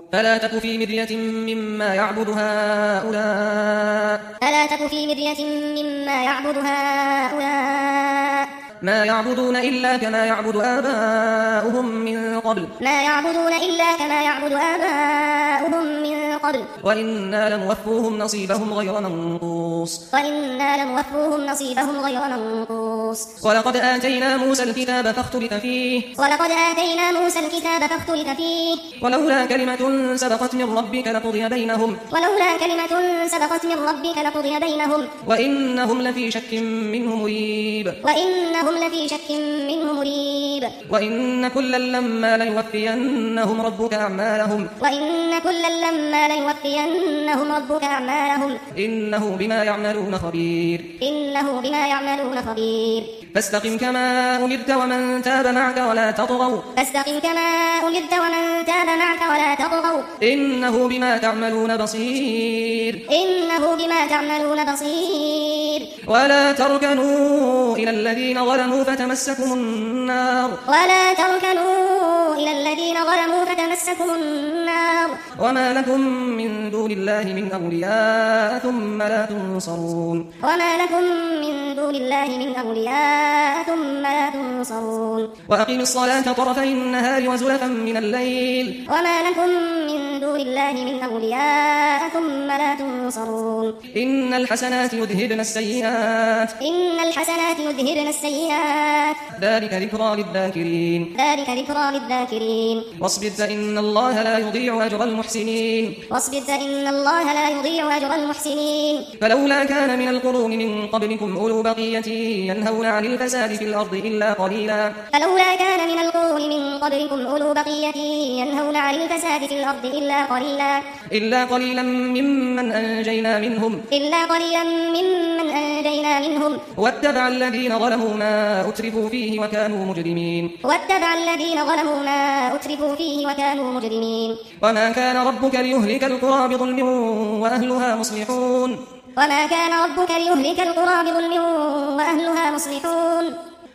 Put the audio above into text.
فلا تك في مرية مما يعبد هؤلاء ما يعبدون إلا كما يعبد آباؤهم من قبل وإنا لنوفوهم نصيبهم غير منقوص ولقد آتينا موسى الكتاب فاختلف فيه ولولا كلمة سبقت من ربك لقضي بينهم وإنهم لفي شك منه مريب وإن كلا لما ليوفينهم ربك أعمالهم إنه بما يعملون خبير فاستقم كما أمرت ومن تاب معك ولا تطغوا إنه بما تعملون بصير ولا تركنوا إلى الذين ظلموا فتمسكم النار وما لكم من دون الله من أولياء ثم لا تنصرون وأقم الصلاة طرفي النهار وزلفا من الليل وما لكم من دون الله من أولياء ثم لا تنصرون إن الحسنات يذهبن السيئات ذلك ذكرى للذاكرين واصبر فإن الله لا يضيع أجر المحسنين فلولا كان من القرون من قبلكم أولو بقية ينهون عن الفساد في الأرض إلا قليلا ممن أنجينا منهم واتبع الذين ظلموا ما أترفوا فيه وكانوا مجرمين وما كان ربك ليهلك القرى بظلم وأهلها مصلحون